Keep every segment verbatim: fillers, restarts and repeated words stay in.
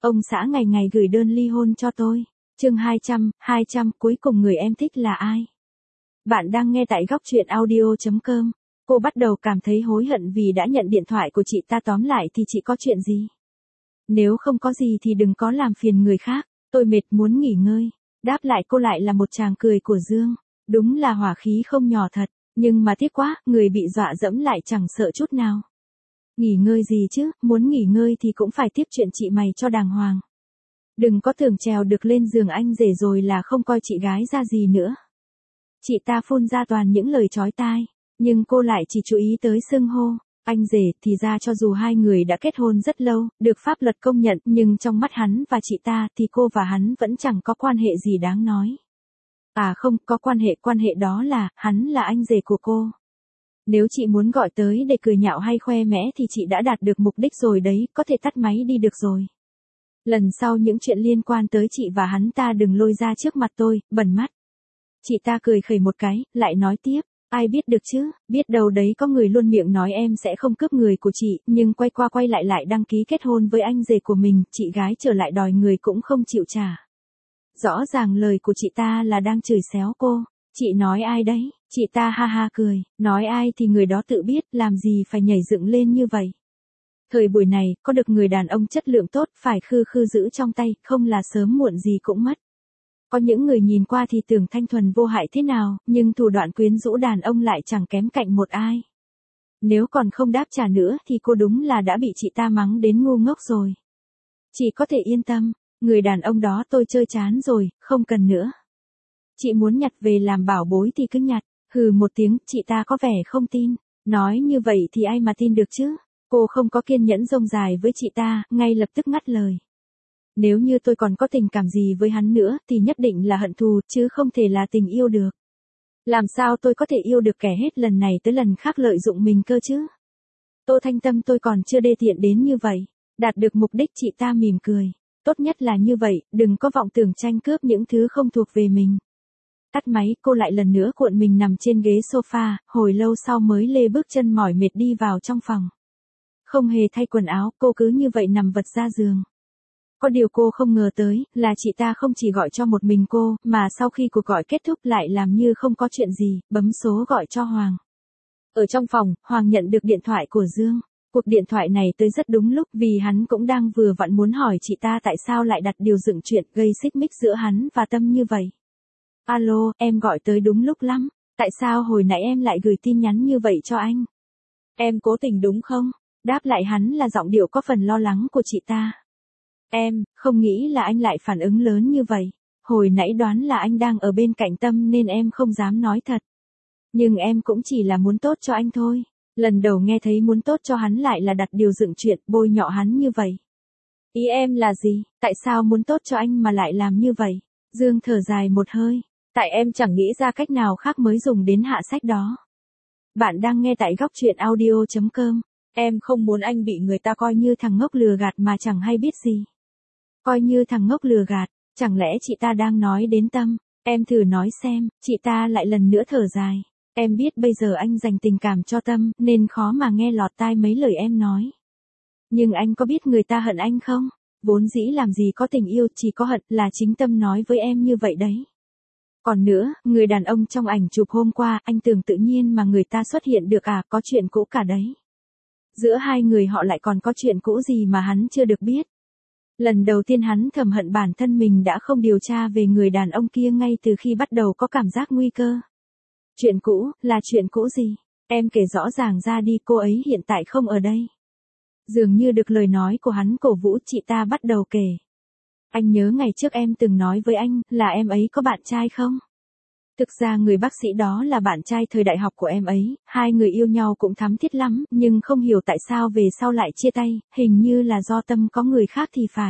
Ông xã ngày ngày gửi đơn ly hôn cho tôi. Chương hai trăm, hai trăm cuối cùng người em thích là ai? Bạn đang nghe tại góc truyện audio chấm com. Cô bắt đầu cảm thấy hối hận vì đã nhận điện thoại của chị ta, tóm lại thì chị có chuyện gì? Nếu không có gì thì đừng có làm phiền người khác, tôi mệt muốn nghỉ ngơi. Đáp lại cô lại là một tràng cười của Dương. Đúng là hỏa khí không nhỏ thật, nhưng mà tiếc quá, người bị dọa dẫm lại chẳng sợ chút nào. Nghỉ ngơi gì chứ, muốn nghỉ ngơi thì cũng phải tiếp chuyện chị mày cho đàng hoàng. Đừng có tưởng trèo được lên giường anh rể rồi là không coi chị gái ra gì nữa. Chị ta phun ra toàn những lời chói tai, nhưng cô lại chỉ chú ý tới xưng hô. Anh rể thì ra cho dù hai người đã kết hôn rất lâu, được pháp luật công nhận, nhưng trong mắt hắn và chị ta thì cô và hắn vẫn chẳng có quan hệ gì đáng nói. À không, có quan hệ, quan hệ đó là, hắn là anh rể của cô. Nếu chị muốn gọi tới để cười nhạo hay khoe mẽ thì chị đã đạt được mục đích rồi đấy, có thể tắt máy đi được rồi. Lần sau những chuyện liên quan tới chị và hắn ta đừng lôi ra trước mặt tôi, bẩn mắt. Chị ta cười khẩy một cái, lại nói tiếp, ai biết được chứ, biết đâu đấy có người luôn miệng nói em sẽ không cướp người của chị, nhưng quay qua quay lại lại đăng ký kết hôn với anh rể của mình, chị gái trở lại đòi người cũng không chịu trả. Rõ ràng lời của chị ta là đang chửi xéo cô. Chị nói ai đấy? Chị ta ha ha cười, nói ai thì người đó tự biết, làm gì phải nhảy dựng lên như vậy. Thời buổi này, có được người đàn ông chất lượng tốt, phải khư khư giữ trong tay, không là sớm muộn gì cũng mất. Có những người nhìn qua thì tưởng thanh thuần vô hại thế nào, nhưng thủ đoạn quyến rũ đàn ông lại chẳng kém cạnh một ai. Nếu còn không đáp trả nữa thì cô đúng là đã bị chị ta mắng đến ngu ngốc rồi. Chị có thể yên tâm, người đàn ông đó tôi chơi chán rồi, không cần nữa. Chị muốn nhặt về làm bảo bối thì cứ nhặt. Hừ một tiếng, chị ta có vẻ không tin. Nói như vậy thì ai mà tin được chứ? Cô không có kiên nhẫn rông dài với chị ta, ngay lập tức ngắt lời. Nếu như tôi còn có tình cảm gì với hắn nữa thì nhất định là hận thù, chứ không thể là tình yêu được. Làm sao tôi có thể yêu được kẻ hết lần này tới lần khác lợi dụng mình cơ chứ? Tô Thanh Tâm tôi còn chưa đê tiện đến như vậy. Đạt được mục đích chị ta mỉm cười. Tốt nhất là như vậy, đừng có vọng tưởng tranh cướp những thứ không thuộc về mình. Tắt máy, cô lại lần nữa cuộn mình nằm trên ghế sofa, hồi lâu sau mới lê bước chân mỏi mệt đi vào trong phòng. Không hề thay quần áo, cô cứ như vậy nằm vật ra giường. Có điều cô không ngờ tới, là chị ta không chỉ gọi cho một mình cô, mà sau khi cuộc gọi kết thúc lại làm như không có chuyện gì, bấm số gọi cho Hoàng. Ở trong phòng, Hoàng nhận được điện thoại của Dương. Cuộc điện thoại này tới rất đúng lúc vì hắn cũng đang vừa vặn muốn hỏi chị ta tại sao lại đặt điều dựng chuyện gây xích mích giữa hắn và Tâm như vậy. Alo, em gọi tới đúng lúc lắm, tại sao hồi nãy em lại gửi tin nhắn như vậy cho anh? Em cố tình đúng không? Đáp lại hắn là giọng điệu có phần lo lắng của chị ta. Em, không nghĩ là anh lại phản ứng lớn như vậy. Hồi nãy đoán là anh đang ở bên cạnh Tâm nên em không dám nói thật. Nhưng em cũng chỉ là muốn tốt cho anh thôi. Lần đầu nghe thấy muốn tốt cho hắn lại là đặt điều dựng chuyện bôi nhọ hắn như vậy. Ý em là gì? Tại sao muốn tốt cho anh mà lại làm như vậy? Dương thở dài một hơi. Tại em chẳng nghĩ ra cách nào khác mới dùng đến hạ sách đó. Bạn đang nghe tại góc truyện audio chấm com. Em không muốn anh bị người ta coi như thằng ngốc lừa gạt mà chẳng hay biết gì. Coi như thằng ngốc lừa gạt, chẳng lẽ chị ta đang nói đến Tâm? Em thử nói xem, chị ta lại lần nữa thở dài. Em biết bây giờ anh dành tình cảm cho Tâm, nên khó mà nghe lọt tai mấy lời em nói. Nhưng anh có biết người ta hận anh không? Vốn dĩ làm gì có tình yêu, chỉ có hận, là chính Tâm nói với em như vậy đấy. Còn nữa, người đàn ông trong ảnh chụp hôm qua, anh tưởng tự nhiên mà người ta xuất hiện được à, có chuyện cũ cả đấy. Giữa hai người họ lại còn có chuyện cũ gì mà hắn chưa được biết. Lần đầu tiên hắn thầm hận bản thân mình đã không điều tra về người đàn ông kia ngay từ khi bắt đầu có cảm giác nguy cơ. Chuyện cũ, là chuyện cũ gì? Em kể rõ ràng ra đi, cô ấy hiện tại không ở đây. Dường như được lời nói của hắn cổ vũ, chị ta bắt đầu kể. Anh nhớ ngày trước em từng nói với anh là em ấy có bạn trai không? Thực ra người bác sĩ đó là bạn trai thời đại học của em ấy, hai người yêu nhau cũng thắm thiết lắm, nhưng không hiểu tại sao về sau lại chia tay, hình như là do Tâm có người khác thì phải.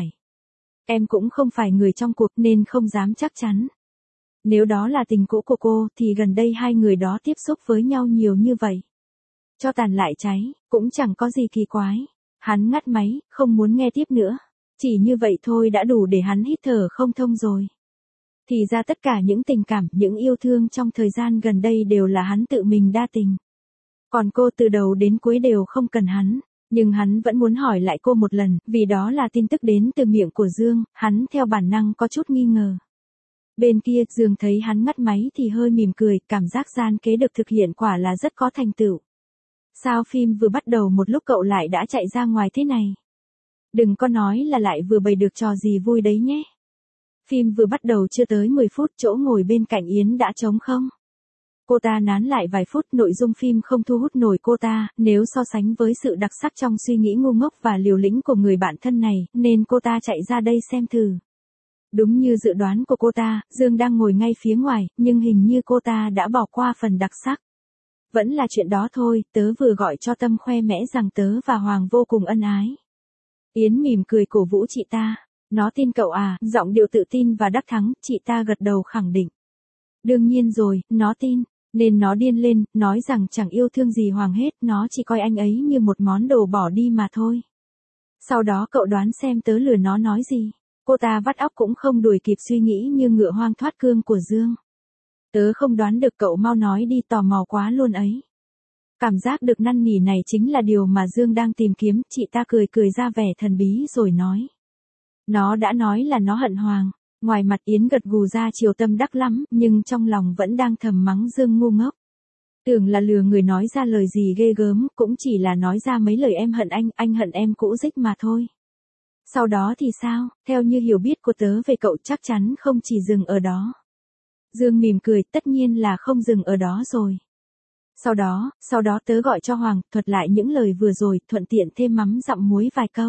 Em cũng không phải người trong cuộc nên không dám chắc chắn. Nếu đó là tình cũ của cô thì gần đây hai người đó tiếp xúc với nhau nhiều như vậy. Cho tàn lại cháy, cũng chẳng có gì kỳ quái. Hắn ngắt máy, không muốn nghe tiếp nữa. Chỉ như vậy thôi đã đủ để hắn hít thở không thông rồi. Thì ra tất cả những tình cảm, những yêu thương trong thời gian gần đây đều là hắn tự mình đa tình. Còn cô từ đầu đến cuối đều không cần hắn. Nhưng hắn vẫn muốn hỏi lại cô một lần, vì đó là tin tức đến từ miệng của Dương, hắn theo bản năng có chút nghi ngờ. Bên kia, Dương thấy hắn ngắt máy thì hơi mỉm cười, cảm giác gian kế được thực hiện quả là rất có thành tựu. Sao phim vừa bắt đầu một lúc cậu lại đã chạy ra ngoài thế này? Đừng có nói là lại vừa bày được trò gì vui đấy nhé. Phim vừa bắt đầu chưa tới mười phút, chỗ ngồi bên cạnh Yến đã trống không. Cô ta nán lại vài phút, nội dung phim không thu hút nổi cô ta, nếu so sánh với sự đặc sắc trong suy nghĩ ngu ngốc và liều lĩnh của người bạn thân này, nên cô ta chạy ra đây xem thử. Đúng như dự đoán của cô ta, Dương đang ngồi ngay phía ngoài, nhưng hình như cô ta đã bỏ qua phần đặc sắc. Vẫn là chuyện đó thôi, tớ vừa gọi cho Tâm khoe mẽ rằng tớ và Hoàng vô cùng ân ái. Yến mỉm cười cổ vũ chị ta. Nó tin cậu à, giọng điệu tự tin và đắc thắng, chị ta gật đầu khẳng định. Đương nhiên rồi, nó tin, nên nó điên lên, nói rằng chẳng yêu thương gì Hoàng hết, nó chỉ coi anh ấy như một món đồ bỏ đi mà thôi. Sau đó cậu đoán xem tớ lừa nó nói gì. Cô ta vắt óc cũng không đuổi kịp suy nghĩ như ngựa hoang thoát cương của Dương. Tớ không đoán được, cậu mau nói đi, tò mò quá luôn ấy. Cảm giác được năn nỉ này chính là điều mà Dương đang tìm kiếm, chị ta cười cười ra vẻ thần bí rồi nói. Nó đã nói là nó hận Hoàng. Ngoài mặt Yến gật gù ra chiều tâm đắc lắm, nhưng trong lòng vẫn đang thầm mắng Dương ngu ngốc. Tưởng là lừa người nói ra lời gì ghê gớm, cũng chỉ là nói ra mấy lời em hận anh, anh hận em cũ dích mà thôi. Sau đó thì sao, theo như hiểu biết của tớ về cậu chắc chắn không chỉ dừng ở đó. Dương mỉm cười, tất nhiên là không dừng ở đó rồi. Sau đó, sau đó tớ gọi cho Hoàng, thuật lại những lời vừa rồi, thuận tiện thêm mắm dặm muối vài câu.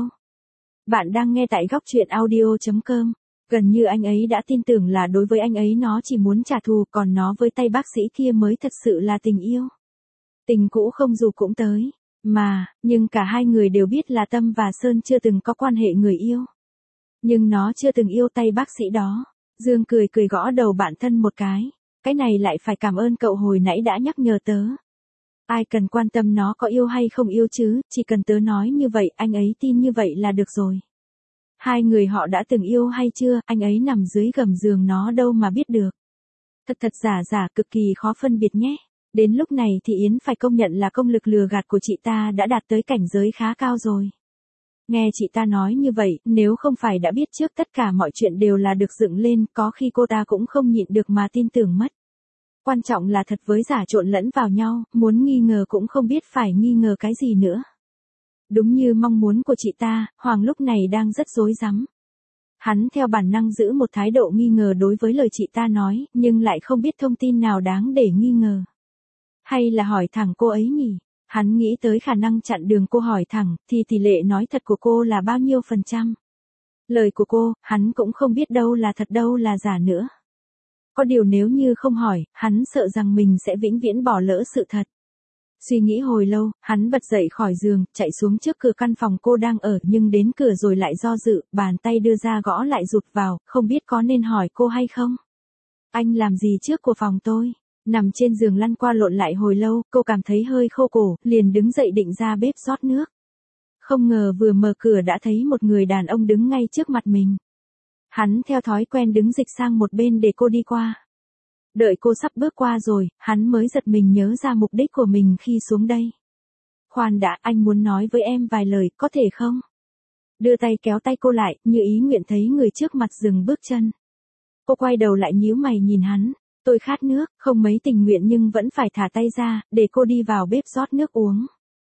Bạn đang nghe tại góc truyện audio chấm com. Gần như anh ấy đã tin tưởng là đối với anh ấy nó chỉ muốn trả thù, còn nó với tay bác sĩ kia mới thật sự là tình yêu. Tình cũ không dù cũng tới. Mà, nhưng cả hai người đều biết là Tâm và Sơn chưa từng có quan hệ người yêu. Nhưng nó chưa từng yêu tay bác sĩ đó. Dương cười cười gõ đầu bạn thân một cái. Cái này lại phải cảm ơn cậu hồi nãy đã nhắc nhở tớ. Ai cần quan tâm nó có yêu hay không yêu chứ, chỉ cần tớ nói như vậy, anh ấy tin như vậy là được rồi. Hai người họ đã từng yêu hay chưa, anh ấy nằm dưới gầm giường nó đâu mà biết được. Thật thật giả giả cực kỳ khó phân biệt nhé. Đến lúc này thì Yến phải công nhận là công lực lừa gạt của chị ta đã đạt tới cảnh giới khá cao rồi. Nghe chị ta nói như vậy, nếu không phải đã biết trước tất cả mọi chuyện đều là được dựng lên, có khi cô ta cũng không nhịn được mà tin tưởng mất. Quan trọng là thật với giả trộn lẫn vào nhau, muốn nghi ngờ cũng không biết phải nghi ngờ cái gì nữa. Đúng như mong muốn của chị ta, Hoàng lúc này đang rất rối rắm. Hắn theo bản năng giữ một thái độ nghi ngờ đối với lời chị ta nói, nhưng lại không biết thông tin nào đáng để nghi ngờ. Hay là hỏi thẳng cô ấy nhỉ? Hắn nghĩ tới khả năng chặn đường cô hỏi thẳng, thì tỷ lệ nói thật của cô là bao nhiêu phần trăm. Lời của cô, hắn cũng không biết đâu là thật đâu là giả nữa. Có điều nếu như không hỏi, hắn sợ rằng mình sẽ vĩnh viễn bỏ lỡ sự thật. Suy nghĩ hồi lâu, hắn bật dậy khỏi giường, chạy xuống trước cửa căn phòng cô đang ở, nhưng đến cửa rồi lại do dự, bàn tay đưa ra gõ lại rụt vào, không biết có nên hỏi cô hay không. Anh làm gì trước của phòng tôi? Nằm trên giường lăn qua lộn lại hồi lâu, cô cảm thấy hơi khô cổ, liền đứng dậy định ra bếp rót nước. Không ngờ vừa mở cửa đã thấy một người đàn ông đứng ngay trước mặt mình. Hắn theo thói quen đứng dịch sang một bên để cô đi qua. Đợi cô sắp bước qua rồi, hắn mới giật mình nhớ ra mục đích của mình khi xuống đây. Khoan đã, anh muốn nói với em vài lời, có thể không? Đưa tay kéo tay cô lại, như ý nguyện thấy người trước mặt dừng bước chân. Cô quay đầu lại nhíu mày nhìn hắn. Tôi khát nước, không mấy tình nguyện nhưng vẫn phải thả tay ra, để cô đi vào bếp rót nước uống.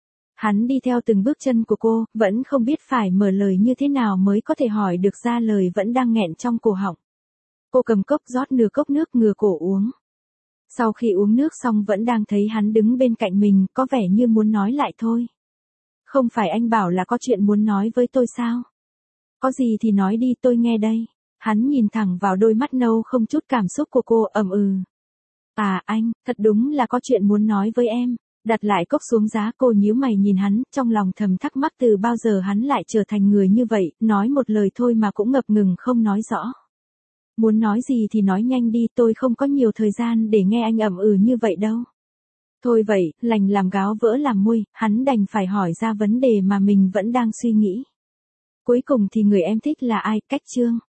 Hắn đi theo từng bước chân của cô, vẫn không biết phải mở lời như thế nào mới có thể hỏi được ra lời vẫn đang nghẹn trong cổ họng. Cô cầm cốc rót nửa cốc nước ngửa cổ uống. Sau khi uống nước xong vẫn đang thấy hắn đứng bên cạnh mình, có vẻ như muốn nói lại thôi. Không phải anh bảo là có chuyện muốn nói với tôi sao? Có gì thì nói đi, tôi nghe đây. Hắn nhìn thẳng vào đôi mắt nâu không chút cảm xúc của cô, ậm ừ. À anh, thật đúng là có chuyện muốn nói với em. Đặt lại cốc xuống giá, cô nhíu mày nhìn hắn, trong lòng thầm thắc mắc từ bao giờ hắn lại trở thành người như vậy, nói một lời thôi mà cũng ngập ngừng không nói rõ. Muốn nói gì thì nói nhanh đi, tôi không có nhiều thời gian để nghe anh ậm ừ như vậy đâu. Thôi vậy, lành làm gáo vỡ làm môi, hắn đành phải hỏi ra vấn đề mà mình vẫn đang suy nghĩ. Cuối cùng thì người em thích là ai, Cách Trương.